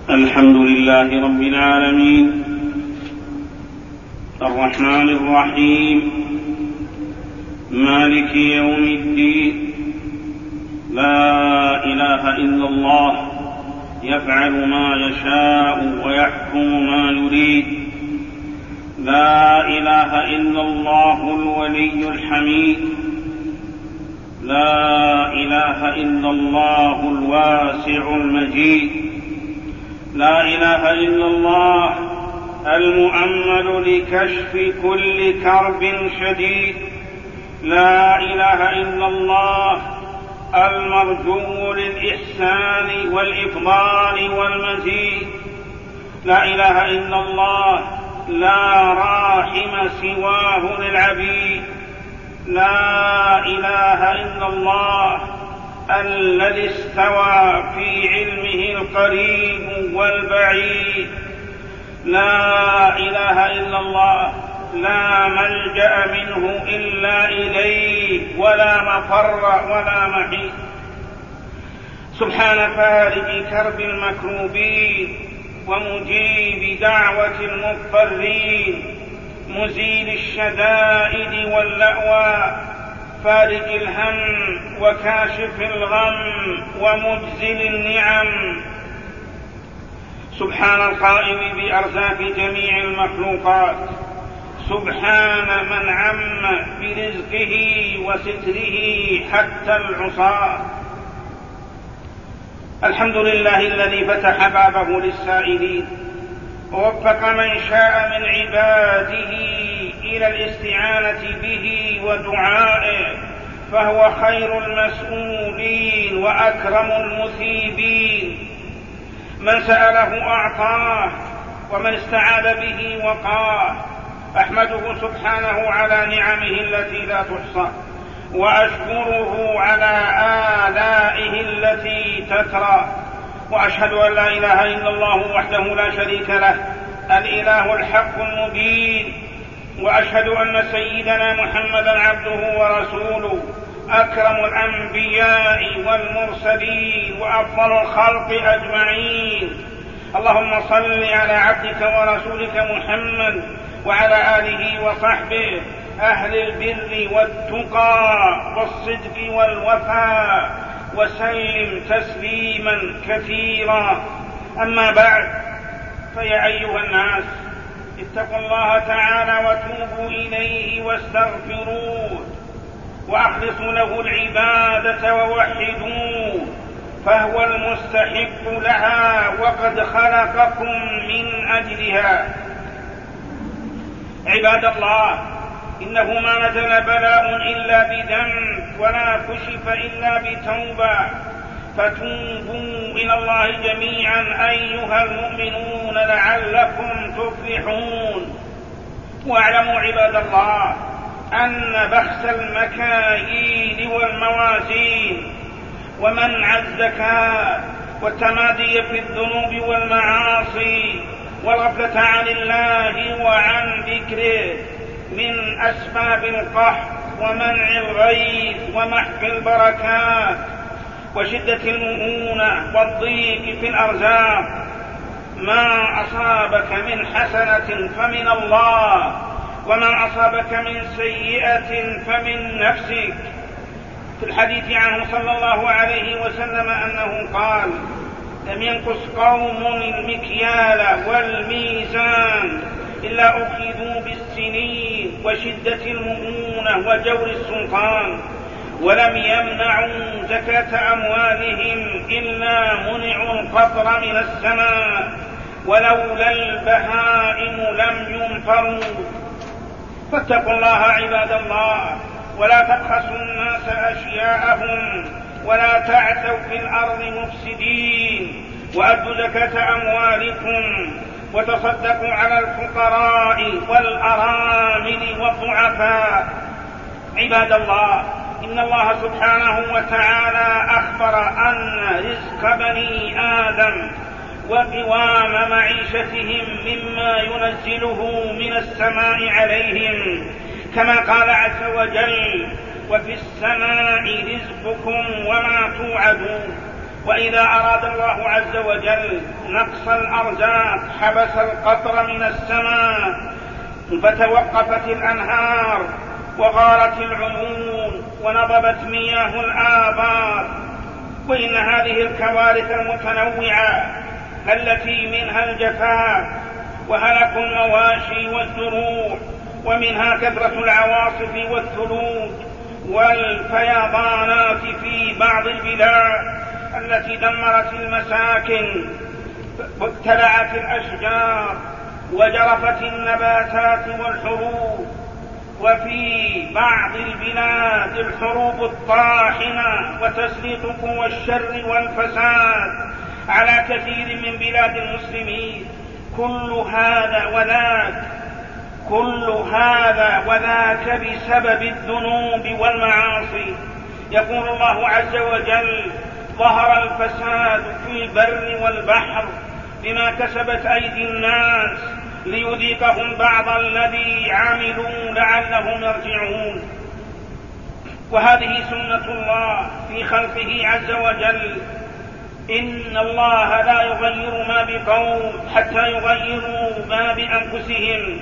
الحمد لله رب العالمين الرحمن الرحيم مالك يوم الدين. لا إله إلا الله يفعل ما يشاء ويحكم ما يريد. لا إله إلا الله الولي الحميد. لا إله إلا الله الواسع المجيد. لا إله إلا الله المؤمل لكشف كل كرب شديد. لا إله إلا الله المرجو للإحسان والإفضال والمزيد. لا إله إلا الله لا راحم سواه للعبيد. لا إله إلا الله الذي استوى في علمه القريب والبعيد. لا إله إلا الله لا ملجأ منه إلا إليه ولا مفر ولا محيص. سبحان فارج كرب المكروبين ومجيب دعوة المضطرين مزيل الشدائد واللأوى فارج الهم وكاشف الغم ومجزل النعم. سبحان القائم بأرزاق جميع المخلوقات. سبحان من عم برزقه وستره حتى العصاة. الحمد لله الذي فتح بابه للسائلين ووفق من شاء من عباده إلى الاستعانة به ودعائه، فهو خير المسؤولين وأكرم المثيبين. من سأله أعطاه ومن استعاذ به وقاه. أحمده سبحانه على نعمه التي لا تحصى، وأشكره على آلائه التي تترى، وأشهد أن لا إله إلا الله وحده لا شريك له الإله الحق المبين. وأشهد أن سيدنا محمدا عبده ورسوله أكرم الأنبياء والمرسلين وأفضل الخلق أجمعين. اللهم صل على عبدك ورسولك محمد وعلى آله وصحبه أهل البر والتقى والصدق والوفاء، وسلم تسليما كثيرا. أما بعد، فيا أيها الناس اتقوا الله تعالى وتوبوا إليه واستغفروه وأخلصوا له العبادة ووحدوه، فهو المستحق لها وقد خلقكم من أجلها. عباد الله، إنه ما نزل بلاء إلا بذنب ولا كشف إلا بتوبة، فتوبوا إلى الله جميعا أيها المؤمنون لعلكم تفلحون. واعلموا عباد الله أن بخس المكاييل والموازين ومنع الزكاة والتمادي في الذنوب والمعاصي والغفلة عن الله وعن ذكره من أسباب القحط ومنع الغيث ومحق البركات وشدة المؤونة والضيق في الأرزاق. ما أصابك من حسنة فمن الله، وما أصابك من سيئة فمن نفسك. في الحديث عنه صلى الله عليه وسلم أنه قال: لم ينقص قوم المكيال والميزان إلا أخذوا بالسنين وشدة المؤونة وجور السلطان، ولم يمنعوا زكاة أموالهم إلا منعوا القطر من السماء، ولولا البهائم لم يمطروا. فاتقوا الله عباد الله، ولا تبخسوا الناس أشياءهم، ولا تعثوا في الأرض مفسدين، وأدوا زكاة أموالكم، وتصدقوا على الفقراء والأرامل والضعفاء. عباد الله، إن الله سبحانه وتعالى أخبر أن رزق بني آدم وقوام معيشتهم مما ينزله من السماء عليهم، كما قال عز وجل: وفي السماء رزقكم وما توعدون. وإذا أراد الله عز وجل نقص الأرزاق حبس القطر من السماء فتوقفت الأنهار وغارت العيون ونضبت مياه الآبار. وإن هذه الكوارث المتنوعة التي منها الجفاف وهلك المواشي والزروع، ومنها كثرة العواصف والثلوج والفيضانات في بعض البلاد التي دمرت المساكن وابتلعت الأشجار وجرفت النباتات والحروب، وفي بعض البلاد الحروب الطاحنة وتسليط قوى الشر والفساد على كثير من بلاد المسلمين. كل هذا وذاك بسبب الذنوب والمعاصي. يقول الله عز وجل: ظهر الفساد في البر والبحر بما كسبت أيدي الناس ليذيقهم بعض الذي عملوا لعلهم يرجعون. وهذه سنة الله في خلقه عز وجل. إن الله لا يغير ما بقوم حتى يغيروا ما بأنفسهم،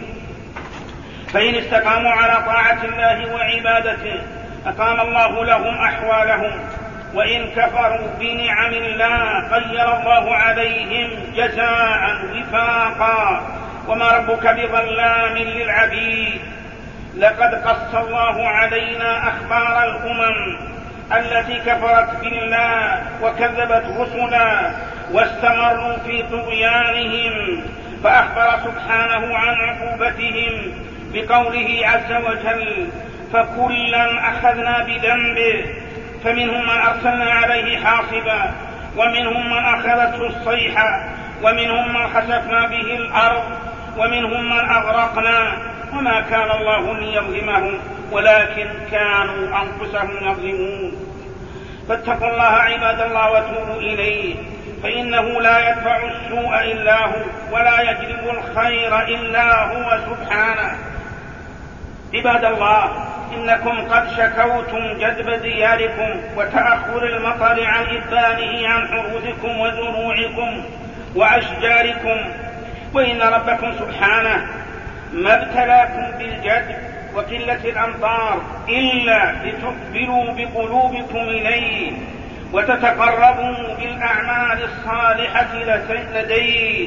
فإن استقاموا على طاعة الله وعبادته أقام الله لهم أحوالهم، وإن كفروا بنعم الله غير الله عليهم جزاء وفاقا، وما ربك بظلام للعبيد. لقد قص الله علينا أخبار الأمم التي كفرت بالله وكذبت رسلا واستمروا في طغيانهم، فأخبر سبحانه عن عقوبتهم بقوله عز وجل: فكلا أخذنا بذنبه فمنهم من أرسلنا عليه حاصبا ومنهم من أخذته الصيحة ومنهم من خسفنا به الأرض ومنهم من أغرقنا وما كان الله ليظلمهم ولكن كانوا أنفسهم يظلمون. فاتقوا الله عباد الله وتوبوا إليه، فإنه لا يدفع السوء إلا هو ولا يجلب الخير إلا هو سبحانه. عباد الله، إنكم قد شكوتم جدب دياركم وتأخر المطر عن إبانه عن حروثكم وزروعكم وأشجاركم، وإن ربكم سبحانه ما ابتلاكم بالجدب وقلة الأمطار إلا لتقبلوا بقلوبكم إليه وتتقربوا بالأعمال الصالحة لديه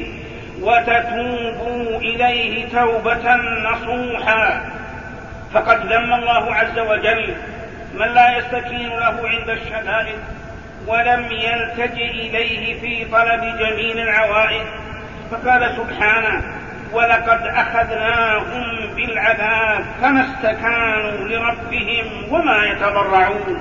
وتتوبوا إليه توبة نصوحا. فقد ذم الله عز وجل من لا يستكين له عند الشدائد ولم يلتجئ إليه في طلب جميل العوائد، فقال سبحانه: ولقد أخذناهم بالعذاب فما استكانوا لربهم وما يتضرعون.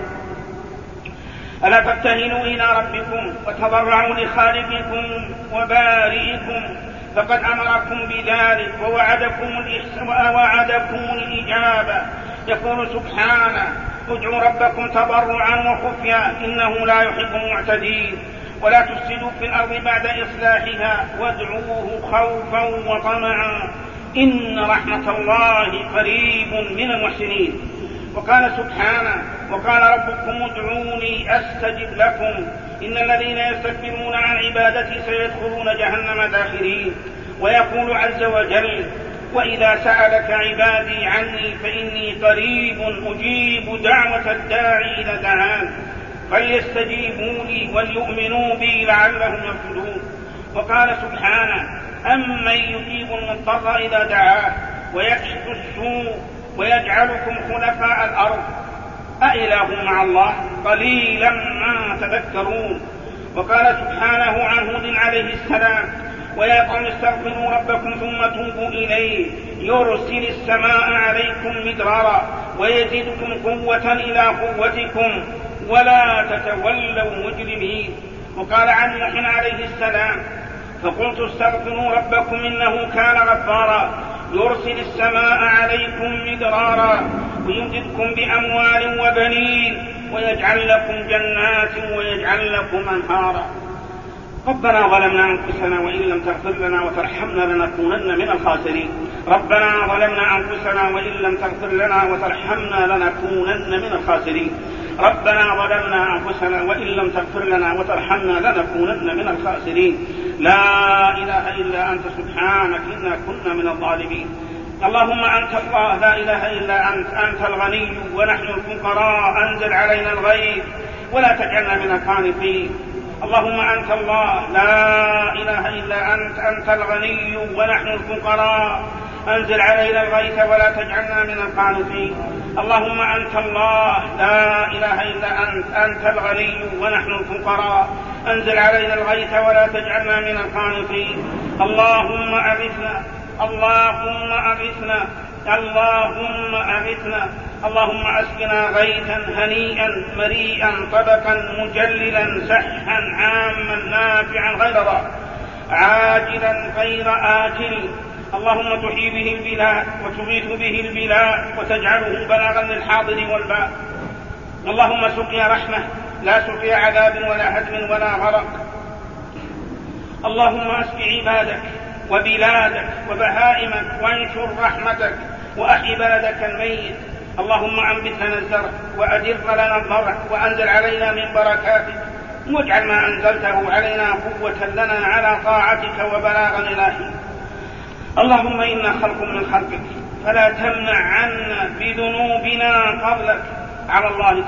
ألا فابتهلوا إلى ربكم وتضرعوا لخالقكم وبارئكم، فقد أمركم بذلك ووعدكم الإجابة. يقول سبحانه: ادعوا ربكم تضرعا وخفيا إنه لا يحب المعتدين، ولا تفسدوا في الأرض بعد إصلاحها وادعوه خوفا وطمعا إن رحمة الله قريب من المحسنين. وقال سبحانه: وقال ربكم ادعوني أستجب لكم إن الذين يستكبرون عن عبادتي سيدخلون جهنم داخرين. ويقول عز وجل: وإذا سألك عبادي عني فإني قريب أجيب دعوة الداعي إذا دعان فليستجيبوا لي وليؤمنوا بي لعلهم يرشدون. وقال سبحانه: أمن يجيب المضطر إذا دعاه ويكشف السوء ويجعلكم خلفاء الأرض أإله مع الله قليلا ما تذكرون. وقال سبحانه عن هود عليه السلام: ويا قوم استغفروا ربكم ثم توبوا إليه يرسل السماء عليكم مدرارا ويزيدكم قوة إلى قوتكم ولا تتولوا مجرمين. وقال عن نوح عليه السلام: فقلت استغفروا ربكم إنه كان غفارا يرسل السماء عليكم مدرارا ويمددكم بأموال وبنين ويجعل لكم جنات ويجعل لكم أنهارا. ربنا ظلمنا أنفسنا وإن لم تغفر لنا وترحمنا لنكونن من الخاسرين. ربنا ظلمنا أنفسنا وإن لم تغفر لنا وترحمنا لنكونن من الخاسرين. ربنا ظلمنا أنفسنا وإن لم تغفر لنا وترحمنا لنكونن من الخاسرين. لا إله إلا أنت سبحانك إنا كنا من الظالمين. اللهم أنت الله لا إله إلا أنت الغني ونحن الفقراء، أنزل علينا الغيث ولا تجعلنا من القانطين. اللهم أنت الله لا إله إلا أنت الغني ونحن الفقراء، أنزل علينا الغيث ولا تجعلنا من القانطين. اللهم أنت الله لا إله إلا أنت الغني ونحن الفقراء، أنزل علينا الغيث ولا تجعلنا من القانطين. اللهم أغثنا اللهم أغثنا اللهم أغثنا اللهم أسقنا غيثا هنيئا مريئا طبقا مجللا سحا عاما نافعا غير ضار عاجلا غير آجل. اللهم تحيي به البلاد وتغيث به البلاد وتجعله بلاغا للحاضر والباد. اللهم سقيا رحمة لا سقيا عذاب ولا هدم ولا غرق. اللهم اسق عبادك وبلادك وبهائمك وانشر رحمتك وأحي بلدك الميت. اللهم أنبت لنا الزرع وأدر لنا الضرع وأنزل علينا من بركاتك، واجعل ما أنزلته علينا قوة لنا على طاعتك وبلاغا إلهي. اللهم إنا خلق من خلقك فلا تمنع عنا بذنوبنا فضلك. على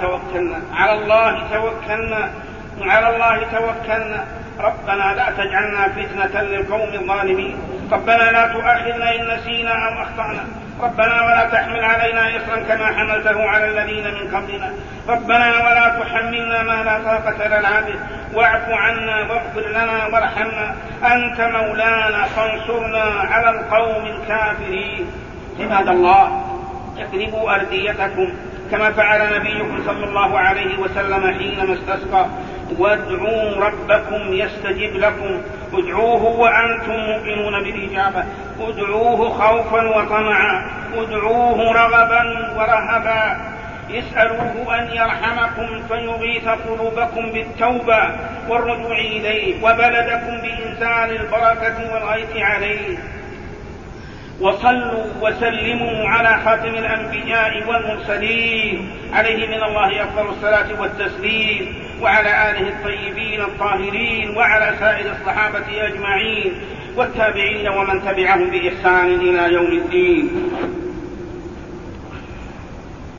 الله توكلنا. ربنا لا تجعلنا فتنة للقوم الظالمين. ربنا لا تؤاخذنا إن نسينا أو أخطأنا. ربنا ولا تحمل علينا إصرا كما حملته على الذين من قبلنا. ربنا ولا تحملنا ما لا طاقة لنا به. واعف عنا واغفر لنا وارحمنا، أنت مولانا فانصرنا على القوم الكافرين. عباد الله، اقلبوا أرديتكم كما فعل نبيكم صلى الله عليه وسلم حينما استسقى. وادعوا ربكم يستجب لكم. ادعوه وأنتم موقنون بالإجابة. ادعوه خوفا وطمعا. ادعوه رغبا ورهبا. اسألوه أن يرحمكم فيغيث قلوبكم بالتوبة والرجوع إليه، وبلدكم بإنزال البركة والغيث عليه. وصلوا وسلموا على خاتم الأنبياء والمرسلين عليه من الله أفضل الصلاة والتسليم، وعلى آله الطيبين الطاهرين، وعلى سائر الصحابة أجمعين والتابعين ومن تبعهم بإحسان إلى يوم الدين.